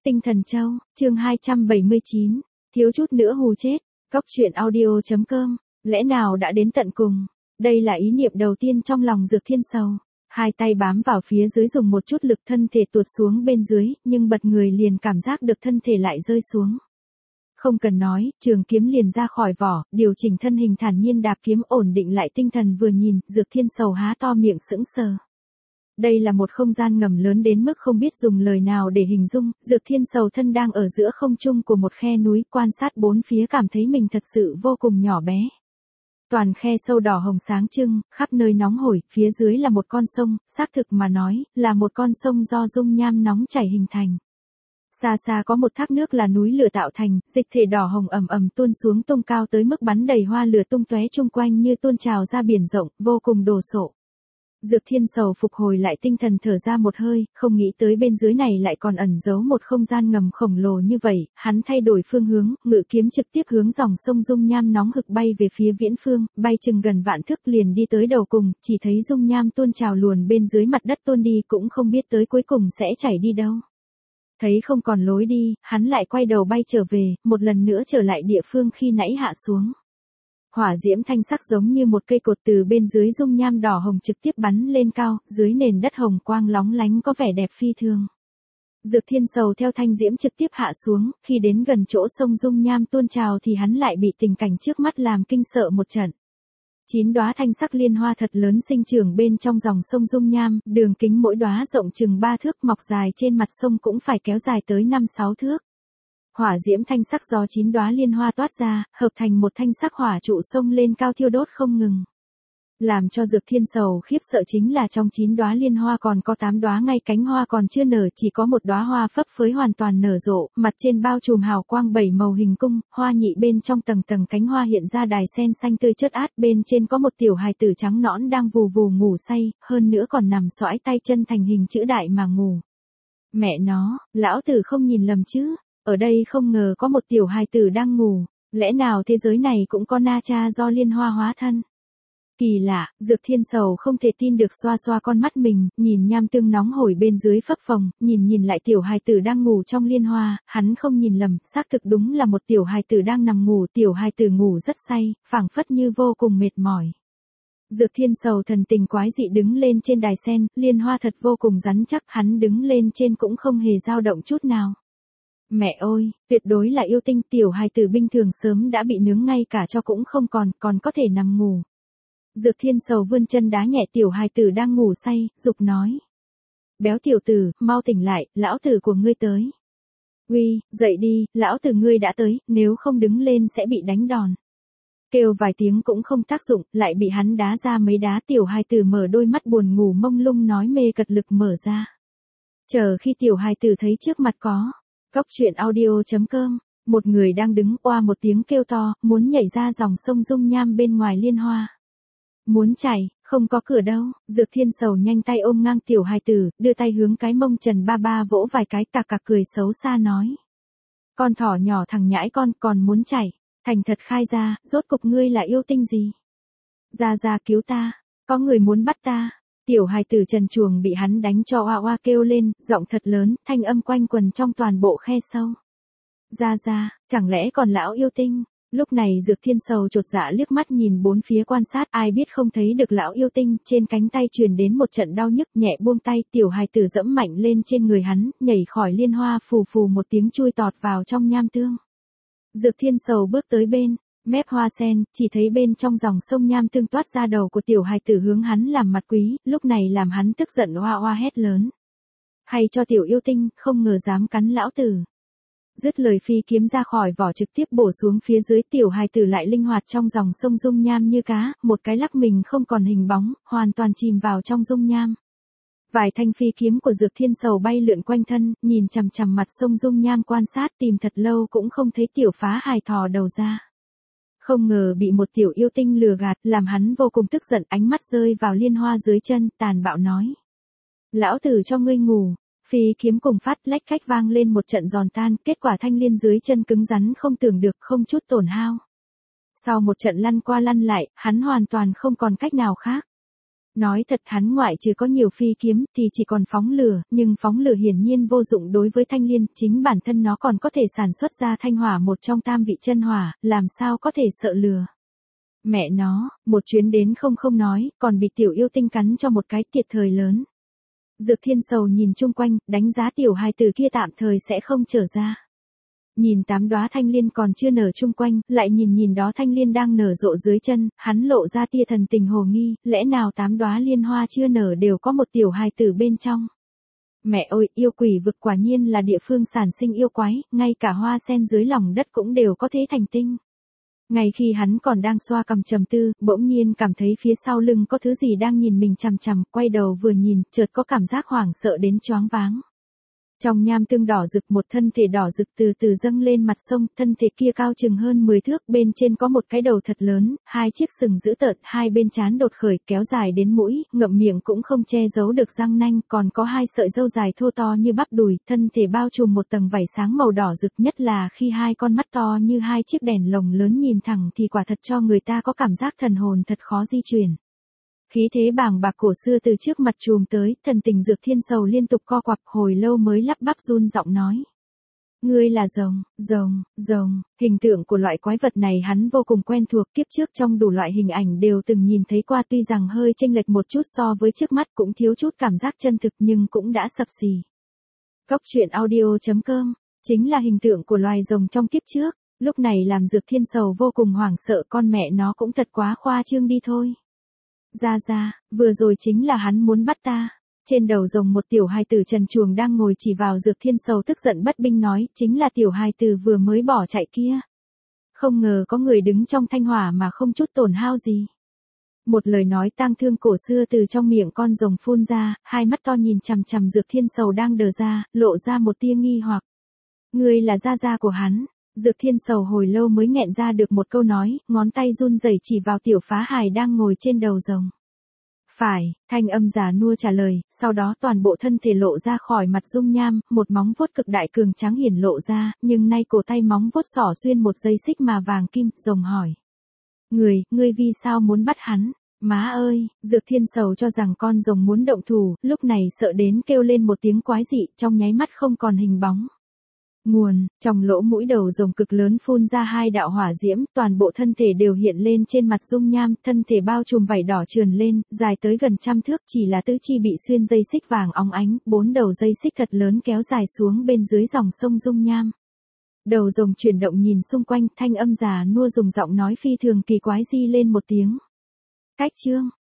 Tinh Thần Châu, chương 279, thiếu chút nữa hù chết. Cóc truyện audio.com, lẽ nào đã đến tận cùng? Đây là ý niệm đầu tiên trong lòng Dược Thiên Sầu. Hai tay bám vào phía dưới dùng một chút lực thân thể tuột xuống bên dưới, nhưng bật người liền cảm giác được thân thể lại rơi xuống. Không cần nói, trường kiếm liền ra khỏi vỏ, điều chỉnh thân hình thản nhiên đạp kiếm ổn định lại tinh thần vừa nhìn, Dược Thiên Sầu há to miệng sững sờ. Đây là một không gian ngầm lớn đến mức không biết dùng lời nào để hình dung, Dược Thiên Sầu thân đang ở giữa không trung của một khe núi, quan sát bốn phía cảm thấy mình thật sự vô cùng nhỏ bé. Toàn khe sâu đỏ hồng sáng trưng, khắp nơi nóng hổi, phía dưới là một con sông, xác thực mà nói, là một con sông do dung nham nóng chảy hình thành. Xa xa có một thác nước là núi lửa tạo thành, dịch thể đỏ hồng ầm ầm tuôn xuống tung cao tới mức bắn đầy hoa lửa tung tóe chung quanh như tuôn trào ra biển rộng, vô cùng đồ sộ. Dược Thiên Sầu phục hồi lại tinh thần thở ra một hơi, không nghĩ tới bên dưới này lại còn ẩn giấu một không gian ngầm khổng lồ như vậy, hắn thay đổi phương hướng, ngự kiếm trực tiếp hướng dòng sông dung nham nóng hực bay về phía viễn phương, bay chừng gần vạn thước liền đi tới đầu cùng, chỉ thấy dung nham tuôn trào luồn bên dưới mặt đất tuôn đi cũng không biết tới cuối cùng sẽ chảy đi đâu. Thấy không còn lối đi, hắn lại quay đầu bay trở về, một lần nữa trở lại địa phương khi nãy hạ xuống. Hỏa diễm thanh sắc giống như một cây cột từ bên dưới dung nham đỏ hồng trực tiếp bắn lên cao, dưới nền đất hồng quang lóng lánh có vẻ đẹp phi thường. Dược Thiên Sầu theo thanh diễm trực tiếp hạ xuống, khi đến gần chỗ sông dung nham tuôn trào thì hắn lại bị tình cảnh trước mắt làm kinh sợ một trận. 9 đóa thanh sắc liên hoa thật lớn sinh trưởng bên trong dòng sông dung nham, đường kính mỗi đóa rộng chừng 3 thước, mọc dài trên mặt sông cũng phải kéo dài tới 5-6 thước. Hỏa diễm thanh sắc do 9 đóa liên hoa toát ra, hợp thành một thanh sắc hỏa trụ sông lên cao thiêu đốt không ngừng. Làm cho Dược Thiên Sầu khiếp sợ chính là trong 9 đóa liên hoa còn có 8 đóa ngay cánh hoa còn chưa nở, chỉ có một đóa hoa phấp phới hoàn toàn nở rộ, mặt trên bao trùm hào quang 7 màu hình cung, hoa nhị bên trong tầng tầng cánh hoa hiện ra đài sen xanh tươi chớt át, bên trên có một tiểu hài tử trắng nõn đang vù vù ngủ say, hơn nữa còn nằm xoãi tay chân thành hình chữ đại mà ngủ. Mẹ nó, lão tử không nhìn lầm chứ? Ở đây không ngờ có một tiểu hài tử đang ngủ, lẽ nào thế giới này cũng có na cha do liên hoa hóa thân? Kỳ lạ, Dược Thiên Sầu không thể tin được xoa xoa con mắt mình, nhìn nham tương nóng hổi bên dưới phập phồng, nhìn lại tiểu hài tử đang ngủ trong liên hoa, hắn không nhìn lầm, xác thực đúng là một tiểu hài tử đang nằm ngủ, tiểu hài tử ngủ rất say, phảng phất như vô cùng mệt mỏi. Dược Thiên Sầu thần tình quái dị đứng lên trên đài sen, liên hoa thật vô cùng rắn chắc, hắn đứng lên trên cũng không hề dao động chút nào. Mẹ ơi, tuyệt đối là yêu tinh, tiểu hài tử bình thường sớm đã bị nướng ngay cả cho cũng không còn có thể nằm ngủ. Dược Thiên Sầu vươn chân đá nhẹ tiểu hài tử đang ngủ say, dục nói. Béo tiểu tử, mau tỉnh lại, lão tử của ngươi tới. Uy, dậy đi, lão tử ngươi đã tới, nếu không đứng lên sẽ bị đánh đòn. Kêu vài tiếng cũng không tác dụng, lại bị hắn đá ra mấy đá, tiểu hài tử mở đôi mắt buồn ngủ mông lung nói mê cật lực mở ra. Chờ khi tiểu hài tử thấy trước mặt có Cóc truyện audio.com, một người đang đứng oa một tiếng kêu to, muốn nhảy ra dòng sông dung nham bên ngoài liên hoa. Muốn chạy, không có cửa đâu, Dược Thiên Sầu nhanh tay ôm ngang tiểu hài tử, đưa tay hướng cái mông Trần Ba Ba vỗ vài cái, cạc cạc cười xấu xa nói. Con thỏ nhỏ thằng nhãi con còn muốn chạy, thành thật khai ra, rốt cục ngươi là yêu tinh gì? Ra cứu ta, có người muốn bắt ta. Tiểu hài tử trần truồng bị hắn đánh cho oa oa kêu lên, giọng thật lớn, thanh âm quanh quần trong toàn bộ khe sâu. Ra, chẳng lẽ còn lão yêu tinh? Lúc này Dược Thiên Sầu chột dạ liếc mắt nhìn bốn phía quan sát, ai biết không thấy được lão yêu tinh, trên cánh tay truyền đến một trận đau nhức, nhẹ buông tay, tiểu hài tử dẫm mạnh lên trên người hắn, nhảy khỏi liên hoa phù phù một tiếng chui tọt vào trong nham tương. Dược Thiên Sầu bước tới bên mép hoa sen, chỉ thấy bên trong dòng sông nham tương toát ra đầu của tiểu hài tử hướng hắn làm mặt quý, lúc này làm hắn tức giận oa oa hét lớn. Hay cho tiểu yêu tinh, không ngờ dám cắn lão tử. Dứt lời phi kiếm ra khỏi vỏ trực tiếp bổ xuống phía dưới, tiểu hài tử lại linh hoạt trong dòng sông dung nham như cá, một cái lắc mình không còn hình bóng, hoàn toàn chìm vào trong dung nham. Vài thanh phi kiếm của Dược Thiên Sầu bay lượn quanh thân, nhìn chằm chằm mặt sông dung nham quan sát tìm thật lâu cũng không thấy tiểu phá hài thò đầu ra. Không ngờ bị một tiểu yêu tinh lừa gạt, làm hắn vô cùng tức giận, ánh mắt rơi vào liên hoa dưới chân, tàn bạo nói. Lão tử cho ngươi ngủ. Phi kiếm cùng phát lách cách vang lên một trận giòn tan, kết quả thanh liên dưới chân cứng rắn không tưởng được, không chút tổn hao. Sau một trận lăn qua lăn lại, hắn hoàn toàn không còn cách nào khác. Nói thật hắn ngoại trừ có nhiều phi kiếm thì chỉ còn phóng lửa, nhưng phóng lửa hiển nhiên vô dụng đối với thanh liên, chính bản thân nó còn có thể sản xuất ra thanh hỏa một trong tam vị chân hỏa, làm sao có thể sợ lửa. Mẹ nó, một chuyến đến không nói, còn bị tiểu yêu tinh cắn cho một cái thiệt thời lớn. Dược Thiên Sầu nhìn chung quanh, đánh giá tiểu hài tử kia tạm thời sẽ không trở ra. Nhìn 8 đóa thanh liên còn chưa nở chung quanh, lại nhìn đó thanh liên đang nở rộ dưới chân, hắn lộ ra tia thần tình hồ nghi, lẽ nào 8 đóa liên hoa chưa nở đều có một tiểu hài tử bên trong. Mẹ ơi, yêu quỷ vực quả nhiên là địa phương sản sinh yêu quái, ngay cả hoa sen dưới lòng đất cũng đều có thế thành tinh. Ngay khi hắn còn đang xoa cằm trầm tư, bỗng nhiên cảm thấy phía sau lưng có thứ gì đang nhìn mình chằm chằm, quay đầu vừa nhìn, chợt có cảm giác hoảng sợ đến choáng váng. Trong nham tương đỏ rực một thân thể đỏ rực từ từ dâng lên mặt sông, thân thể kia cao chừng hơn 10 thước, bên trên có một cái đầu thật lớn, hai chiếc sừng dữ tợn, hai bên trán đột khởi, kéo dài đến mũi, ngậm miệng cũng không che giấu được răng nanh, còn có hai sợi râu dài thô to như bắp đùi, thân thể bao trùm một tầng vảy sáng màu đỏ rực, nhất là khi hai con mắt to như hai chiếc đèn lồng lớn nhìn thẳng thì quả thật cho người ta có cảm giác thần hồn thật khó di chuyển. Khí thế bàng bạc cổ xưa từ trước mặt trùm tới, thần tình Dược Thiên Sầu liên tục co quắp, hồi lâu mới lắp bắp run giọng nói. Ngươi là rồng, hình tượng của loại quái vật này hắn vô cùng quen thuộc, kiếp trước trong đủ loại hình ảnh đều từng nhìn thấy qua, tuy rằng hơi chênh lệch một chút so với trước mắt, cũng thiếu chút cảm giác chân thực nhưng cũng đã sập xì. Cốc truyện audio.com, chính là hình tượng của loài rồng trong kiếp trước, lúc này làm Dược Thiên Sầu vô cùng hoảng sợ, con mẹ nó cũng thật quá khoa trương đi thôi. Ra, vừa rồi chính là hắn muốn bắt ta. Trên đầu rồng một tiểu hài tử trần truồng đang ngồi chỉ vào Dược Thiên Sầu tức giận bất binh nói, chính là tiểu hài tử vừa mới bỏ chạy kia. Không ngờ có người đứng trong thanh hỏa mà không chút tổn hao gì. Một lời nói tang thương cổ xưa từ trong miệng con rồng phun ra, hai mắt to nhìn chằm chằm Dược Thiên Sầu đang đờ ra, lộ ra một tia nghi hoặc. Ngươi là gia của hắn. Dược Thiên Sầu hồi lâu mới nghẹn ra được một câu nói, ngón tay run rẩy chỉ vào tiểu phá hài đang ngồi trên đầu rồng. Phải, thanh âm già nua trả lời, sau đó toàn bộ thân thể lộ ra khỏi mặt dung nham, một móng vuốt cực đại cường trắng hiển lộ ra, nhưng nay cổ tay móng vuốt xỏ xuyên một dây xích mà vàng kim, rồng hỏi. Ngươi vì sao muốn bắt hắn? Má ơi, Dược Thiên Sầu cho rằng con rồng muốn động thủ, lúc này sợ đến kêu lên một tiếng quái dị, trong nháy mắt không còn hình bóng. Trong lỗ mũi đầu rồng cực lớn phun ra hai đạo hỏa diễm, toàn bộ thân thể đều hiện lên trên mặt dung nham, thân thể bao trùm vảy đỏ trườn lên, dài tới gần 100 thước, chỉ là tứ chi bị xuyên dây xích vàng óng ánh, 4 đầu dây xích thật lớn kéo dài xuống bên dưới dòng sông dung nham. Đầu rồng chuyển động nhìn xung quanh, thanh âm già nua dùng giọng nói phi thường kỳ quái di lên một tiếng. Cách chương